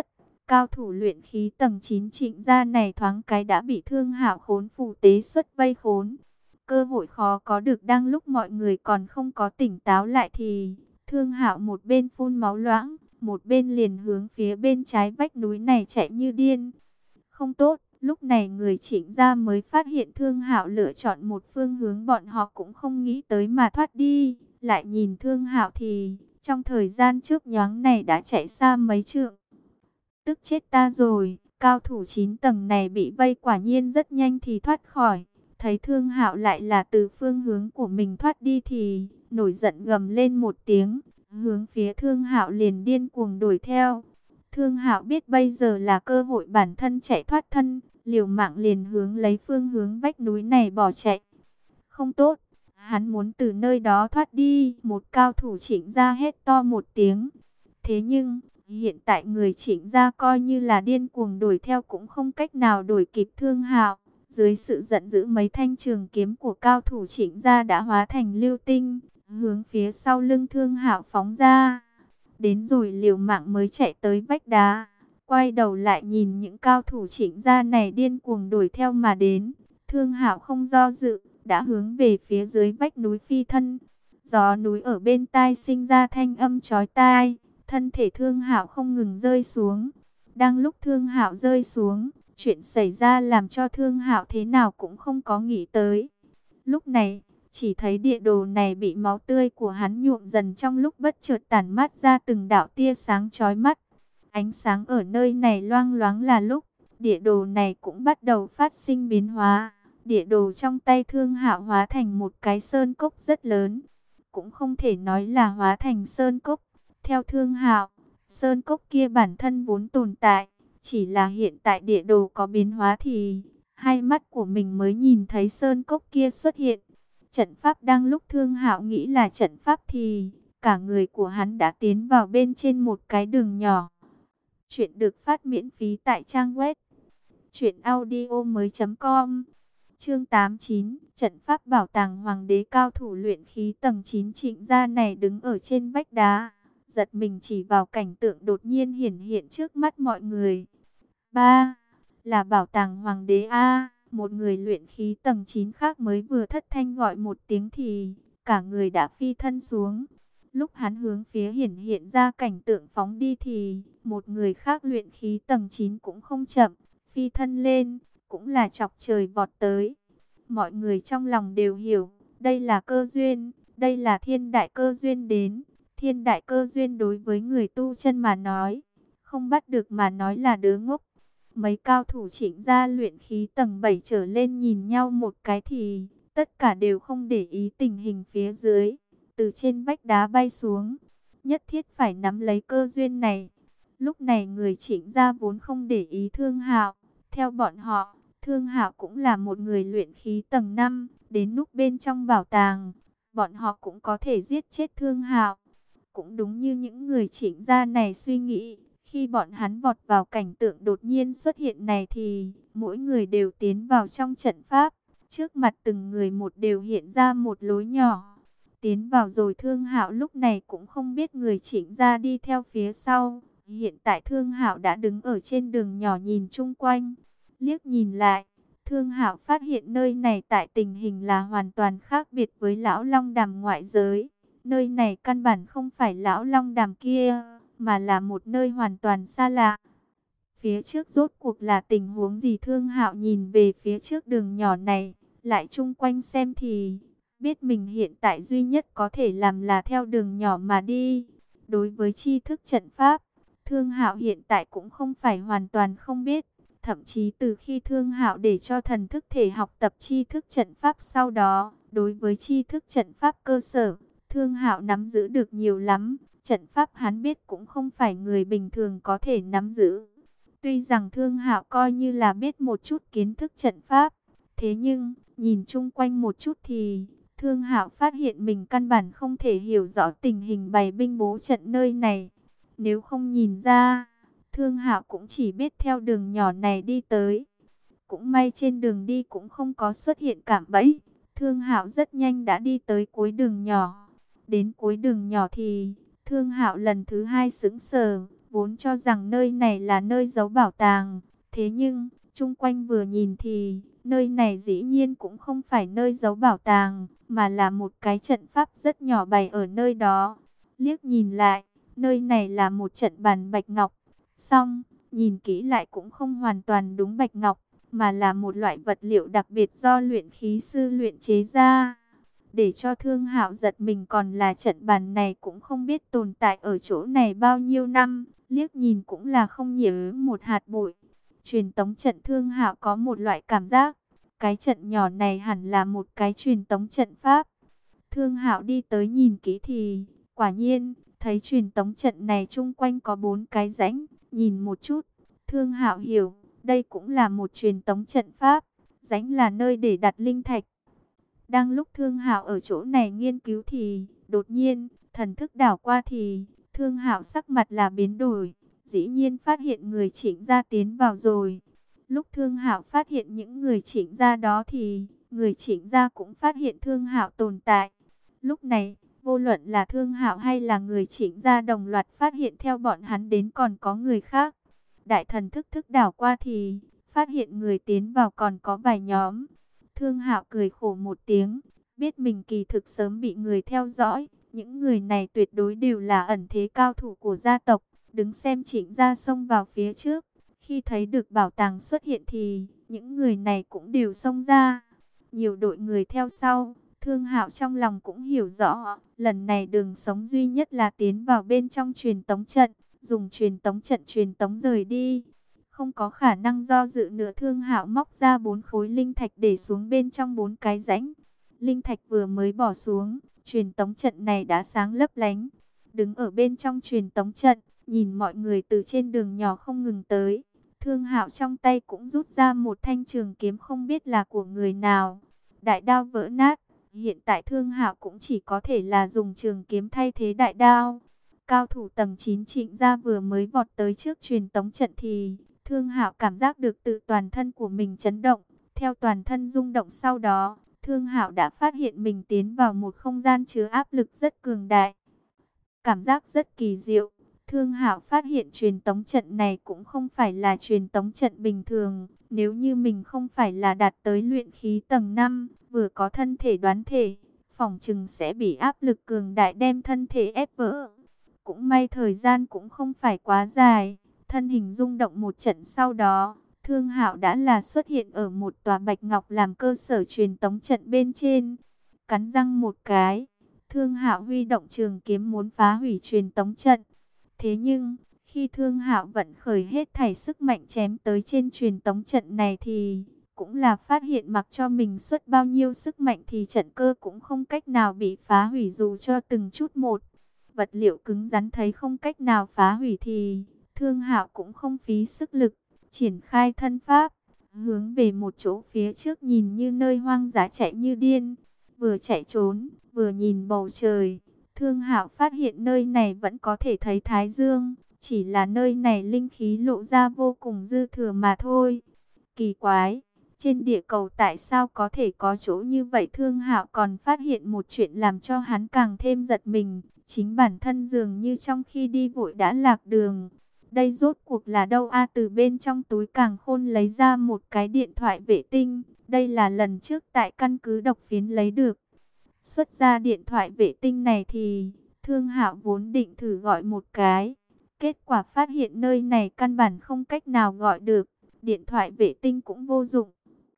Cao thủ luyện khí tầng 9 Trịnh gia này thoáng cái đã bị Thương Hạo khốn phù tế xuất vây khốn. Cơ hội khó có được, đang lúc mọi người còn không có tỉnh táo lại thì Thương Hạo một bên phun máu loãng, một bên liền hướng phía bên trái vách núi này chạy như điên. Không tốt, lúc này người Trịnh gia mới phát hiện Thương Hạo lựa chọn một phương hướng bọn họ cũng không nghĩ tới mà thoát đi. Lại nhìn Thương Hạo thì trong thời gian chớp nhoáng này đã chạy xa mấy trượng. Tức chết ta rồi, cao thủ 9 tầng này bị vây quả nhiên rất nhanh thì thoát khỏi. Thấy Thương Hạo lại là từ phương hướng của mình thoát đi thì nổi giận gầm lên một tiếng, hướng phía Thương Hạo liền điên cuồng đuổi theo. Thương Hạo biết bây giờ là cơ hội bản thân chạy thoát thân, liều mạng liền hướng lấy phương hướng vách núi này bỏ chạy. Không tốt, hắn muốn từ nơi đó thoát đi, một cao thủ Trịnh gia hét to một tiếng. Thế nhưng hiện tại người Trịnh gia coi như là điên cuồng đuổi theo cũng không cách nào đuổi kịp Thương Hạo. Dưới sự giận dữ, mấy thanh trường kiếm của cao thủ Trịnh gia đã hóa thành lưu tinh, hướng phía sau lưng Thương Hạo phóng ra. Đến rồi liều mạng mới chạy tới vách đá, quay đầu lại nhìn những cao thủ Trịnh gia này điên cuồng đuổi theo mà đến. Thương Hạo không do dự, đã hướng về phía dưới vách núi phi thân. Gió núi ở bên tai sinh ra thanh âm chói tai, thân thể Thương Hạo không ngừng rơi xuống. Đang lúc Thương Hạo rơi xuống, chuyện xảy ra làm cho Thương Hạo thế nào cũng không có nghĩ tới. Lúc này, chỉ thấy địa đồ này bị máu tươi của hắn nhuộm dần, trong lúc bất chợt tản mát ra từng đạo tia sáng chói mắt. Ánh sáng ở nơi này loang loáng là lúc, địa đồ này cũng bắt đầu phát sinh biến hóa. Địa đồ trong tay Thương Hạo hóa thành một cái sơn cốc rất lớn. Cũng không thể nói là hóa thành sơn cốc. Theo Thương Hạo, sơn cốc kia bản thân vốn tồn tại. Chỉ là hiện tại địa đồ có biến hóa thì hai mắt của mình mới nhìn thấy sơn cốc kia xuất hiện. Trận pháp đang lúc Thương Hạo nghĩ là trận pháp thì cả người của hắn đã tiến vào bên trên một cái đường nhỏ. Chuyện được phát miễn phí tại trang web truyệnaudiomoi.com. Chương 89, trận pháp bảo tàng hoàng đế. Cao thủ luyện khí tầng 9 Trịnh gia này đứng ở trên vách đá, giật mình chỉ vào cảnh tượng đột nhiên hiển hiện trước mắt mọi người. Ba, là bảo tàng hoàng đế a. Một người luyện khí tầng 9 khác mới vừa thất thanh gọi một tiếng thì cả người đã phi thân xuống. Lúc hắn hướng phía hiển hiện ra cảnh tượng phóng đi thì một người khác luyện khí tầng 9 cũng không chậm, phi thân lên, cũng là chọc trời vọt tới. Mọi người trong lòng đều hiểu, đây là cơ duyên, đây là thiên đại cơ duyên đến. Thiên đại cơ duyên đối với người tu chân mà nói, không bắt được mà nói là đứa ngốc. Mấy cao thủ Trịnh gia luyện khí tầng 7 trở lên nhìn nhau một cái thì tất cả đều không để ý tình hình phía dưới, từ trên vách đá bay xuống. Nhất thiết phải nắm lấy cơ duyên này. Lúc này người Trịnh gia vốn không để ý Thương Hạo. Theo bọn họ, Thương Hạo cũng là một người luyện khí tầng 5, đến núp bên trong bảo tàng, bọn họ cũng có thể giết chết Thương Hạo. Cũng đúng như những người Trịnh gia này suy nghĩ, khi bọn hắn vọt vào cảnh tượng đột nhiên xuất hiện này thì mỗi người đều tiến vào trong trận pháp. Trước mặt từng người một đều hiện ra một lối nhỏ. Tiến vào rồi Thương Hạo lúc này cũng không biết người Trịnh gia đi theo phía sau. Hiện tại Thương Hạo đã đứng ở trên đường nhỏ nhìn chung quanh. Liếc nhìn lại, Thương Hạo phát hiện nơi này tại tình hình là hoàn toàn khác biệt với Lão Long Đàm ngoại giới. Nơi này căn bản không phải Lão Long Đàm kia, mà là một nơi hoàn toàn xa lạ. Phía trước rốt cuộc là tình huống gì? Thương Hạo nhìn về phía trước đường nhỏ này, lại chung quanh xem thì biết mình hiện tại duy nhất có thể làm là theo đường nhỏ mà đi. Đối với tri thức trận pháp, Thương Hạo hiện tại cũng không phải hoàn toàn không biết. Thậm chí từ khi Thương Hạo để cho thần thức thể học tập tri thức trận pháp sau đó, đối với tri thức trận pháp cơ sở, Thương Hạo nắm giữ được nhiều lắm. Trận pháp hắn biết cũng không phải người bình thường có thể nắm giữ. Tuy rằng Thương Hạo coi như là biết một chút kiến thức trận pháp, thế nhưng nhìn chung quanh một chút thì Thương Hạo phát hiện mình căn bản không thể hiểu rõ tình hình bày binh bố trận nơi này. Nếu không nhìn ra, Thương Hạo cũng chỉ biết theo đường nhỏ này đi tới. Cũng may trên đường đi cũng không có xuất hiện cạm bẫy. Thương Hạo rất nhanh đã đi tới cuối đường nhỏ. Đến cuối đường nhỏ thì Thương Hạo lần thứ hai sững sờ, vốn cho rằng nơi này là nơi giấu bảo tàng. Thế nhưng, chung quanh vừa nhìn thì, nơi này dĩ nhiên cũng không phải nơi giấu bảo tàng, mà là một cái trận pháp rất nhỏ bày ở nơi đó. Liếc nhìn lại, nơi này là một trận bàn bạch ngọc. Xong, nhìn kỹ lại cũng không hoàn toàn đúng bạch ngọc, mà là một loại vật liệu đặc biệt do luyện khí sư luyện chế ra. Để cho Thương Hạo giật mình còn là trận bàn này cũng không biết tồn tại ở chỗ này bao nhiêu năm, liếc nhìn cũng là không nhiễm một hạt bụi. Truyền tống trận Thương Hạo có một loại cảm giác, cái trận nhỏ này hẳn là một cái truyền tống trận pháp. Thương Hạo đi tới nhìn kỹ thì, quả nhiên, thấy truyền tống trận này chung quanh có 4 cái rãnh, nhìn một chút, Thương Hạo hiểu, đây cũng là một truyền tống trận pháp, rãnh là nơi để đặt linh thạch. Đang lúc Thương Hạo ở chỗ này nghiên cứu thì, đột nhiên, thần thức đảo qua thì, Thương Hạo sắc mặt là biến đổi, dĩ nhiên phát hiện người Trịnh gia tiến vào rồi. Lúc Thương Hạo phát hiện những người Trịnh gia đó thì, người Trịnh gia cũng phát hiện Thương Hạo tồn tại. Lúc này, vô luận là Thương Hạo hay là người Trịnh gia đồng loạt phát hiện theo bọn hắn đến còn có người khác. Đại thần thức thức đảo qua thì, phát hiện người tiến vào còn có vài nhóm. Thương Hạo cười khổ một tiếng, biết mình kỳ thực sớm bị người theo dõi. Những người này tuyệt đối đều là ẩn thế cao thủ của gia tộc, đứng xem Trịnh gia xông vào phía trước. Khi thấy được bảo tàng xuất hiện thì, những người này cũng đều xông ra. Nhiều đội người theo sau, Thương Hạo trong lòng cũng hiểu rõ, lần này đường sống duy nhất là tiến vào bên trong truyền tống trận, dùng truyền tống trận truyền tống rời đi. Không có khả năng do dự nữa, Thương Hạo móc ra 4 khối linh thạch để xuống bên trong 4 cái rãnh. Linh thạch vừa mới bỏ xuống, truyền tống trận này đã sáng lấp lánh. Đứng ở bên trong truyền tống trận, nhìn mọi người từ trên đường nhỏ không ngừng tới. Thương Hạo trong tay cũng rút ra một thanh trường kiếm không biết là của người nào. Đại đao vỡ nát, hiện tại Thương Hạo cũng chỉ có thể là dùng trường kiếm thay thế đại đao. Cao thủ tầng 9 Trịnh gia vừa mới vọt tới trước truyền tống trận thì Thương Hạo cảm giác được tự toàn thân của mình chấn động. Theo toàn thân rung động sau đó, Thương Hạo đã phát hiện mình tiến vào một không gian chứa áp lực rất cường đại. Cảm giác rất kỳ diệu. Thương Hạo phát hiện truyền tống trận này cũng không phải là truyền tống trận bình thường. Nếu như mình không phải là đạt tới luyện khí tầng 5, vừa có thân thể đoán thể, phỏng chừng sẽ bị áp lực cường đại đem thân thể ép vỡ. Cũng may thời gian cũng không phải quá dài. Thân hình rung động một trận sau đó, Thương Hạo đã là xuất hiện ở một tòa bạch ngọc làm cơ sở truyền tống trận bên trên. Cắn răng một cái, Thương Hạo huy động trường kiếm muốn phá hủy truyền tống trận. Thế nhưng, khi Thương Hạo vận khởi hết thảy sức mạnh chém tới trên truyền tống trận này thì cũng là phát hiện mặc cho mình xuất bao nhiêu sức mạnh thì trận cơ cũng không cách nào bị phá hủy dù cho từng chút một. Vật liệu cứng rắn thấy không cách nào phá hủy thì Thương Hạo cũng không phí sức lực, triển khai thân pháp, hướng về một chỗ phía trước nhìn như nơi hoang dã chạy như điên. Vừa chạy trốn, vừa nhìn bầu trời, Thương Hạo phát hiện nơi này vẫn có thể thấy Thái Dương, chỉ là nơi này linh khí lộ ra vô cùng dư thừa mà thôi. Kỳ quái, trên địa cầu tại sao có thể có chỗ như vậy? Thương Hạo còn phát hiện một chuyện làm cho hắn càng thêm giật mình, chính bản thân dường như trong khi đi vội đã lạc đường. Đây rốt cuộc là đâu a? Từ bên trong túi càn khôn lấy ra một cái điện thoại vệ tinh. Đây là lần trước tại căn cứ Độc Phiến lấy được. Xuất ra điện thoại vệ tinh này thì Thương Hạo vốn định thử gọi một cái. Kết quả phát hiện nơi này căn bản không cách nào gọi được. Điện thoại vệ tinh cũng vô dụng.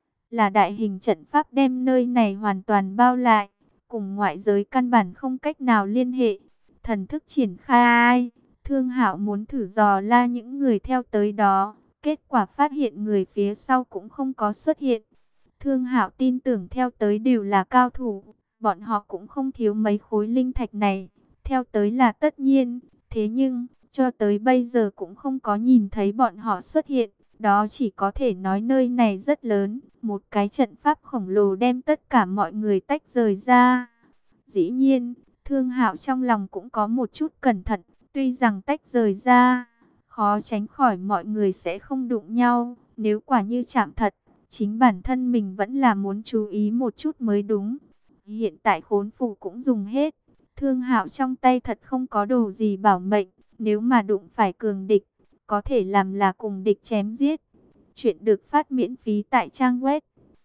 Là đại hình trận pháp đem nơi này hoàn toàn bao lại. Cùng ngoại giới căn bản không cách nào liên hệ. Thần thức triển khai. Thương Hạo muốn thử dò la những người theo tới đó, kết quả phát hiện người phía sau cũng không có xuất hiện. Thương Hạo tin tưởng theo tới đều là cao thủ, bọn họ cũng không thiếu mấy khối linh thạch này, theo tới là tất nhiên. Thế nhưng, cho tới bây giờ cũng không có nhìn thấy bọn họ xuất hiện, đó chỉ có thể nói nơi này rất lớn, một cái trận pháp khổng lồ đem tất cả mọi người tách rời ra. Dĩ nhiên, Thương Hạo trong lòng cũng có một chút cẩn thận. Tuy rằng tách rời ra, khó tránh khỏi mọi người sẽ không đụng nhau. Nếu quả như chạm thật, chính bản thân mình vẫn là muốn chú ý một chút mới đúng. Hiện tại khốn phủ cũng dùng hết. Thương Hạo trong tay thật không có đồ gì bảo mệnh. Nếu mà đụng phải cường địch, có thể làm là cùng địch chém giết. Chuyện được phát miễn phí tại trang web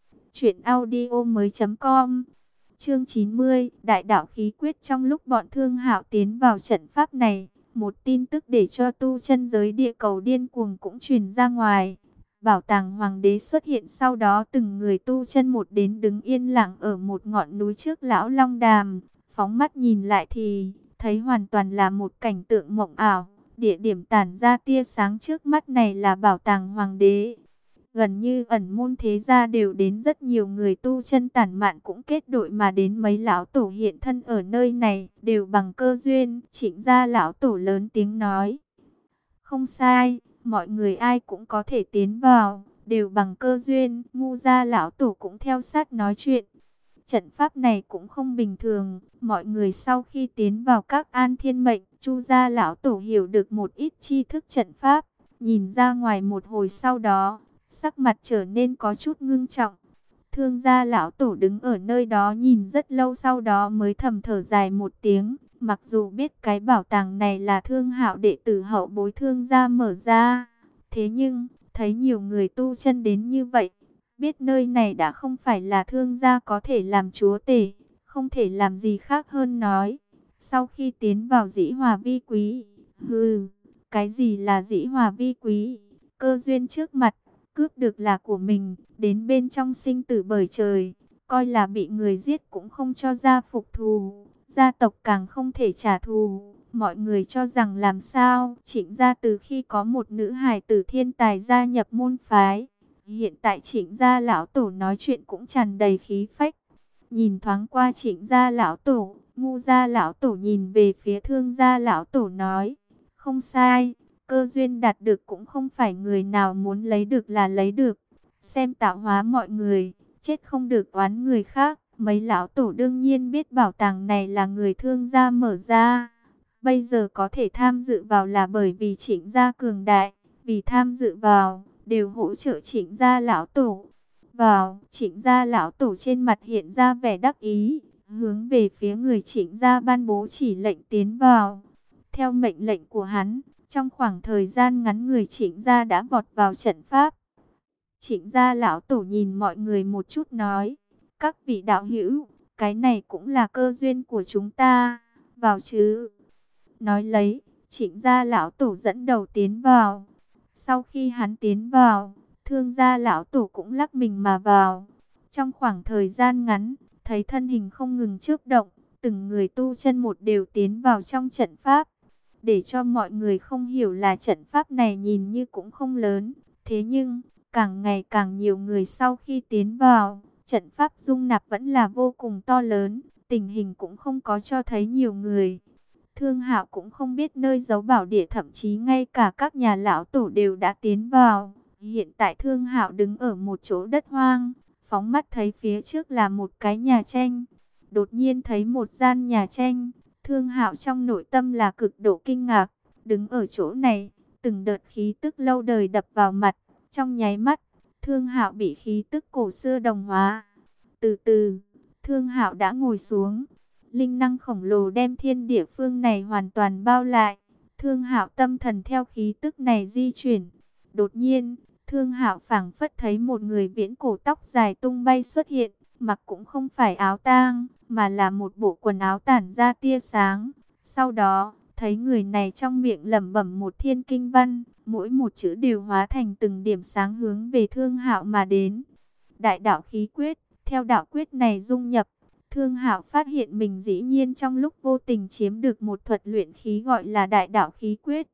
truyệnaudiomoi.com. Chương 90, Đại đạo khí quyết. Trong lúc bọn Thương Hạo tiến vào trận pháp này, một tin tức để cho tu chân giới địa cầu điên cuồng cũng truyền ra ngoài. Bảo tàng hoàng đế xuất hiện, sau đó từng người tu chân một đến đứng yên lặng ở một ngọn núi trước lão Long Đàm. Phóng mắt nhìn lại thì thấy hoàn toàn là một cảnh tượng mộng ảo. Địa điểm tản ra tia sáng trước mắt này là bảo tàng hoàng đế. Gần như ẩn môn thế gia đều đến, rất nhiều người tu chân tản mạn cũng kết đội mà đến. Mấy lão tổ hiện thân ở nơi này đều bằng cơ duyên. Trịnh gia lão tổ lớn tiếng nói: không sai, mọi người ai cũng có thể tiến vào, đều bằng cơ duyên. Ngu gia lão tổ cũng theo sát nói chuyện. Trận pháp này cũng không bình thường. Mọi người sau khi tiến vào các an thiên mệnh, Chu gia lão tổ hiểu được một ít tri thức trận pháp. Nhìn ra ngoài một hồi sau đó, sắc mặt trở nên có chút ngưng trọng. Thương gia lão tổ đứng ở nơi đó nhìn rất lâu, sau đó mới thầm thở dài một tiếng. Mặc dù biết cái bảo tàng này là Thương Hạo đệ tử hậu bối Thương gia mở ra, thế nhưng thấy nhiều người tu chân đến như vậy, biết nơi này đã không phải là Thương gia có thể làm chúa tể, không thể làm gì khác hơn nói: sau khi tiến vào dĩ hòa vi quý. Hừ, cái gì là dĩ hòa vi quý? Cơ duyên trước mặt, cướp được là của mình, đến bên trong sinh tử bởi trời, coi là bị người giết cũng không cho gia phục thù, gia tộc càng không thể trả thù. Mọi người cho rằng làm sao? Trịnh gia từ khi có một nữ hài tử thiên tài gia nhập môn phái, hiện tại Trịnh gia lão tổ nói chuyện cũng tràn đầy khí phách. Nhìn thoáng qua Trịnh gia lão tổ, Ngu gia lão tổ nhìn về phía Thương gia lão tổ nói: không sai, cơ duyên đạt được cũng không phải người nào muốn lấy được là lấy được. Xem tạo hóa mọi người, chết không được oán người khác. Mấy lão tổ đương nhiên biết bảo tàng này là người Thương gia mở ra. Bây giờ có thể tham dự vào là bởi vì Trịnh gia cường đại. Vì tham dự vào, đều hỗ trợ Trịnh gia lão tổ. Vào, Trịnh gia lão tổ trên mặt hiện ra vẻ đắc ý, hướng về phía người Trịnh gia ban bố chỉ lệnh tiến vào. Theo mệnh lệnh của hắn, trong khoảng thời gian ngắn người Trịnh gia đã vọt vào trận pháp. Trịnh gia lão tổ nhìn mọi người một chút nói: các vị đạo hữu, cái này cũng là cơ duyên của chúng ta, vào chứ. Nói lấy, Trịnh gia lão tổ dẫn đầu tiến vào. Sau khi hắn tiến vào, Thương gia lão tổ cũng lắc mình mà vào. Trong khoảng thời gian ngắn, thấy thân hình không ngừng chớp động, từng người tu chân một đều tiến vào trong trận pháp. Để cho mọi người không hiểu là trận pháp này nhìn như cũng không lớn, thế nhưng càng ngày càng nhiều người sau khi tiến vào, trận pháp dung nạp vẫn là vô cùng to lớn, tình hình cũng không có cho thấy nhiều người. Thương Hạo cũng không biết nơi giấu bảo địa, thậm chí ngay cả các nhà lão tổ đều đã tiến vào. Hiện tại Thương Hạo đứng ở một chỗ đất hoang, phóng mắt thấy phía trước là một cái nhà tranh. Đột nhiên thấy một gian nhà tranh, Thương Hạo trong nội tâm là cực độ kinh ngạc. Đứng ở chỗ này, từng đợt khí tức lâu đời đập vào mặt, trong nháy mắt, Thương Hạo bị khí tức cổ xưa đồng hóa. Từ từ, Thương Hạo đã ngồi xuống. Linh năng khổng lồ đem thiên địa phương này hoàn toàn bao lại. Thương Hạo tâm thần theo khí tức này di chuyển. Đột nhiên, Thương Hạo phảng phất thấy một người viễn cổ tóc dài tung bay xuất hiện, mặc cũng không phải áo tang, mà là một bộ quần áo tản ra tia sáng. Sau đó, thấy người này trong miệng lẩm bẩm một thiên kinh văn, mỗi một chữ đều hóa thành từng điểm sáng hướng về Thương Hạo mà đến. Đại đạo khí quyết, theo đạo quyết này dung nhập, Thương Hạo phát hiện mình dĩ nhiên trong lúc vô tình chiếm được một thuật luyện khí gọi là đại đạo khí quyết.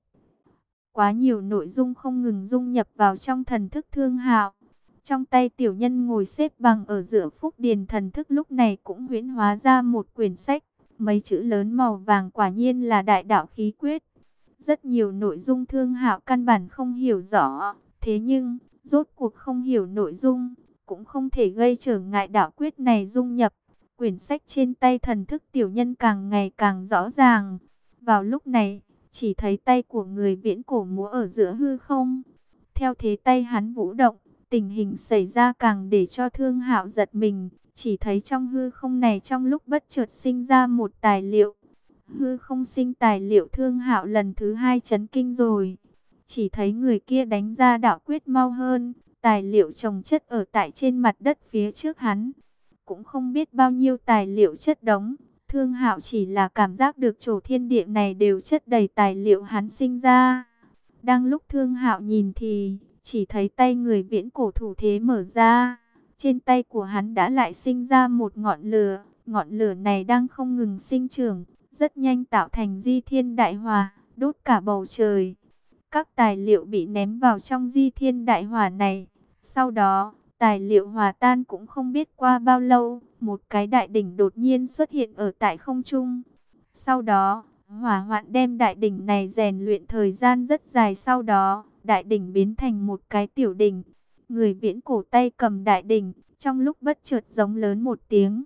Quá nhiều nội dung không ngừng dung nhập vào trong thần thức Thương Hạo. Trong tay tiểu nhân ngồi xếp bằng ở giữa phúc điền thần thức lúc này cũng huyễn hóa ra một quyển sách. Mấy chữ lớn màu vàng quả nhiên là đại đạo khí quyết. Rất nhiều nội dung Thương Hạo căn bản không hiểu rõ. Thế nhưng, rốt cuộc không hiểu nội dung, cũng không thể gây trở ngại đạo quyết này dung nhập. Quyển sách trên tay thần thức tiểu nhân càng ngày càng rõ ràng. Vào lúc này, chỉ thấy tay của người viễn cổ múa ở giữa hư không. Theo thế tay hắn vũ động, tình hình xảy ra càng để cho Thương Hạo giật mình. Chỉ thấy trong hư không này trong lúc bất chợt sinh ra một tài liệu. Hư không sinh tài liệu. Thương Hạo lần thứ hai chấn kinh rồi. Chỉ thấy người kia đánh ra đạo quyết mau hơn. Tài liệu chồng chất ở tại trên mặt đất phía trước hắn. Cũng không biết bao nhiêu tài liệu chất đống. Thương Hạo chỉ là cảm giác được chỗ thiên địa này đều chất đầy tài liệu hắn sinh ra. Đang lúc Thương Hạo nhìn thì chỉ thấy tay người viễn cổ thủ thế mở ra. Trên tay của hắn đã lại sinh ra một ngọn lửa. Ngọn lửa này đang không ngừng sinh trưởng, rất nhanh tạo thành di thiên đại hỏa, đốt cả bầu trời. Các tài liệu bị ném vào trong di thiên đại hỏa này. Sau đó, tài liệu hòa tan cũng không biết qua bao lâu, một cái đại đỉnh đột nhiên xuất hiện ở tại không trung. Sau đó, hỏa hoạn đem đại đỉnh này rèn luyện thời gian rất dài, sau đó, đại đỉnh biến thành một cái tiểu đỉnh. Người viễn cổ tay cầm đại đỉnh, trong lúc bất chợt giống lớn một tiếng.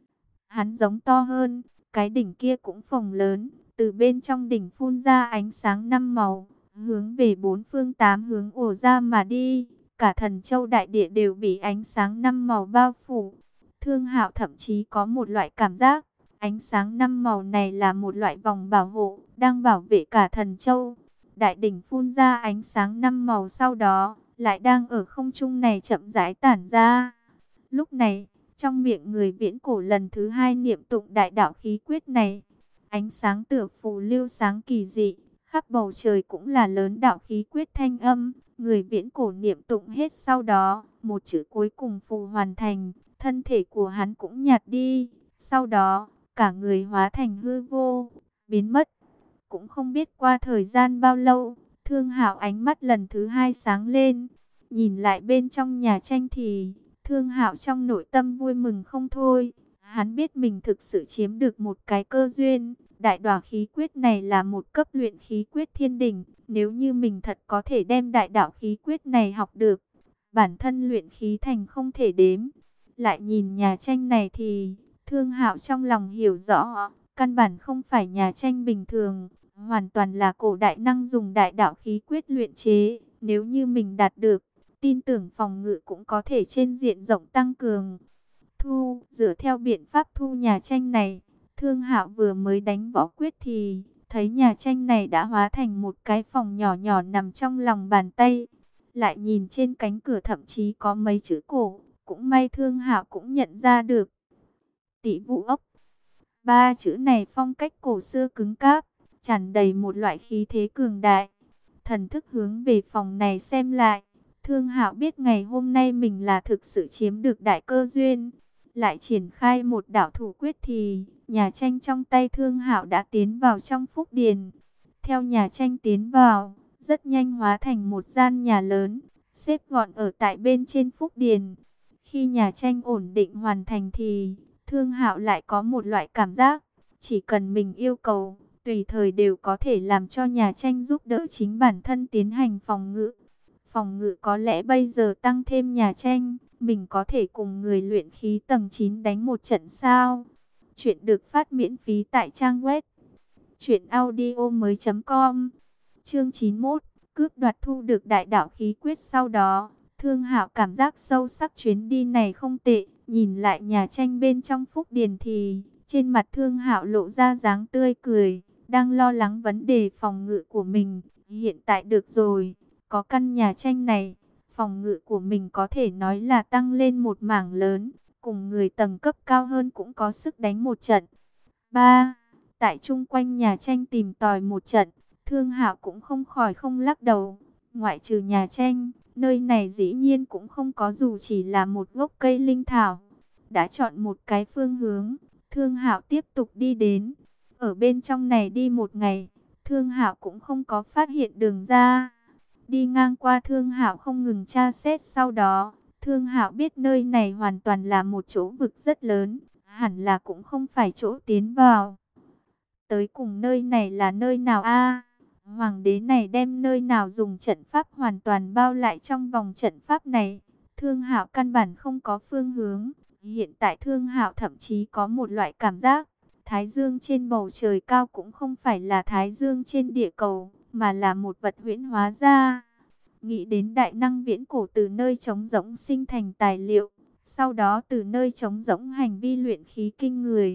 Hắn giống to hơn, cái đỉnh kia cũng phồng lớn, từ bên trong đỉnh phun ra ánh sáng năm màu, hướng về bốn phương tám hướng ùa ra mà đi. Cả Thần Châu đại địa đều bị ánh sáng năm màu bao phủ. Thương Hạo thậm chí có một loại cảm giác, ánh sáng năm màu này là một loại vòng bảo hộ, đang bảo vệ cả Thần Châu. Đại đỉnh phun ra ánh sáng năm màu, sau đó lại đang ở không trung này chậm rãi tản ra. Lúc này, trong miệng người viễn cổ lần thứ hai niệm tụng đại đạo khí quyết này, ánh sáng tựa phù lưu sáng kỳ dị, khắp bầu trời cũng là lớn đạo khí quyết thanh âm. Người viễn cổ niệm tụng hết, sau đó, một chữ cuối cùng phù hoàn thành, thân thể của hắn cũng nhạt đi. Sau đó, cả người hóa thành hư vô, biến mất. Cũng không biết qua thời gian bao lâu, Thương Hạo ánh mắt lần thứ hai sáng lên. Nhìn lại bên trong nhà tranh thì Thương Hạo trong nội tâm vui mừng không thôi. Hắn biết mình thực sự chiếm được một cái cơ duyên. Đại đọa khí quyết này là một cấp luyện khí quyết thiên đỉnh. Nếu như mình thật có thể đem đại đạo khí quyết này học được, bản thân luyện khí thành không thể đếm. Lại nhìn nhà tranh này thì Thương Hạo trong lòng hiểu rõ, căn bản không phải nhà tranh bình thường, hoàn toàn là cổ đại năng dùng đại đạo khí quyết luyện chế. Nếu như mình đạt được, tin tưởng phòng ngự cũng có thể trên diện rộng tăng cường. Dựa theo biện pháp thu nhà tranh này, Thương Hạo vừa mới đánh võ quyết thì thấy nhà tranh này đã hóa thành một cái phòng nhỏ nhỏ nằm trong lòng bàn tay. Lại nhìn trên cánh cửa thậm chí có mấy chữ cổ, cũng may Thương Hạo cũng nhận ra được. Tỷ Vũ ốc. Ba chữ này phong cách cổ xưa cứng cáp, tràn đầy một loại khí thế cường đại. Thần thức hướng về phòng này xem lại, Thương Hạo biết ngày hôm nay mình là thực sự chiếm được đại cơ duyên. Lại triển khai một đạo thủ quyết thì nhà tranh trong tay Thương Hạo đã tiến vào trong phúc điền. Theo nhà tranh tiến vào, rất nhanh hóa thành một gian nhà lớn, xếp gọn ở tại bên trên phúc điền. Khi nhà tranh ổn định hoàn thành thì Thương Hạo lại có một loại cảm giác, chỉ cần mình yêu cầu, tùy thời đều có thể làm cho nhà tranh giúp đỡ chính bản thân tiến hành phòng ngự. Phòng ngự có lẽ bây giờ tăng thêm nhà tranh, mình có thể cùng người luyện khí tầng 9 đánh một trận sao? Chuyện được phát miễn phí tại trang web truyệnaudiomoi.com. Chương 91, cướp đoạt thu được đại đạo khí quyết. Sau đó, Thương Hạo cảm giác sâu sắc chuyến đi này không tệ. Nhìn lại nhà tranh bên trong phúc điền thì trên mặt Thương Hạo lộ ra dáng tươi cười, đang lo lắng vấn đề phòng ngự của mình. Hiện tại được rồi, có căn nhà tranh này, phòng ngự của mình có thể nói là tăng lên một mảng lớn, cùng người tầng cấp cao hơn cũng có sức đánh một trận. Tại chung quanh nhà tranh tìm tòi một trận, Thương Hạo cũng không khỏi không lắc đầu. Ngoại trừ nhà tranh, nơi này dĩ nhiên cũng không có dù chỉ là một gốc cây linh thảo. Đã chọn một cái phương hướng, Thương Hạo tiếp tục đi đến. Ở bên trong này đi một ngày, Thương Hạo cũng không có phát hiện đường ra. Đi ngang qua, Thương Hạo không ngừng tra xét, sau đó Thương Hạo biết nơi này hoàn toàn là một chỗ vực rất lớn, hẳn là cũng không phải chỗ tiến vào. Tới cùng nơi này là nơi nào a? Hoàng đế này đem nơi nào dùng trận pháp hoàn toàn bao lại trong vòng trận pháp này? Thương Hạo căn bản không có phương hướng. Hiện tại Thương Hạo thậm chí có một loại cảm giác, Thái Dương trên bầu trời cao cũng không phải là Thái Dương trên địa cầu, mà là một vật huyễn hóa ra. Nghĩ đến đại năng viễn cổ từ nơi trống rỗng sinh thành tài liệu, sau đó từ nơi trống rỗng hành vi luyện khí kinh người,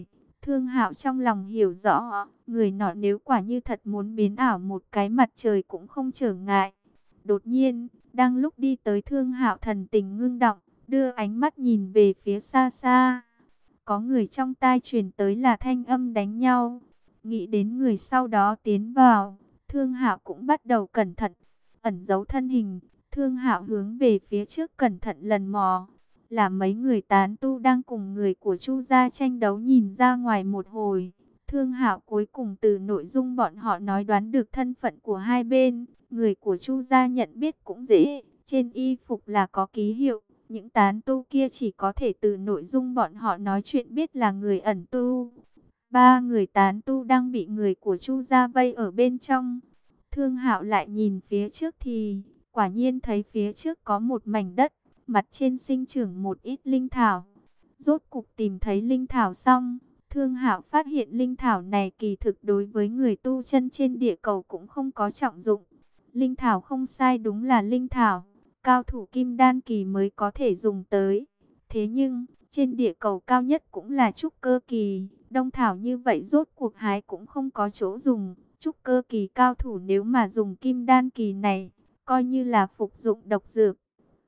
Thương Hạo trong lòng hiểu rõ, người nọ nếu quả như thật muốn biến ảo một cái mặt trời cũng không trở ngại. Đột nhiên, đang lúc đi tới, Thương Hạo thần tình ngưng động, đưa ánh mắt nhìn về phía xa xa. Có người trong tai truyền tới là thanh âm đánh nhau. Nghĩ đến người sau đó tiến vào, Thương Hạo cũng bắt đầu cẩn thận ẩn giấu thân hình. Thương Hạo hướng về phía trước cẩn thận lần mò, là mấy người tán tu đang cùng người của Chu gia tranh đấu. Nhìn ra ngoài một hồi, Thương Hạo cuối cùng từ nội dung bọn họ nói đoán được thân phận của hai bên. Người của Chu gia nhận biết cũng dễ, trên y phục là có ký hiệu. Những tán tu kia chỉ có thể từ nội dung bọn họ nói chuyện biết là người ẩn tu. Ba người tán tu đang bị người của Chu gia vây ở bên trong. Thương Hạo lại nhìn phía trước thì quả nhiên thấy phía trước có một mảnh đất, mặt trên sinh trưởng một ít linh thảo. Rốt cục tìm thấy linh thảo xong, Thương Hạo phát hiện linh thảo này kỳ thực đối với người tu chân trên địa cầu cũng không có trọng dụng. Linh thảo không sai, đúng là linh thảo, cao thủ kim đan kỳ mới có thể dùng tới. Thế nhưng, trên địa cầu cao nhất cũng là trúc cơ kỳ, đông thảo như vậy rốt cuộc hái cũng không có chỗ dùng. Trúc cơ kỳ cao thủ nếu mà dùng kim đan kỳ này, coi như là phục dụng độc dược,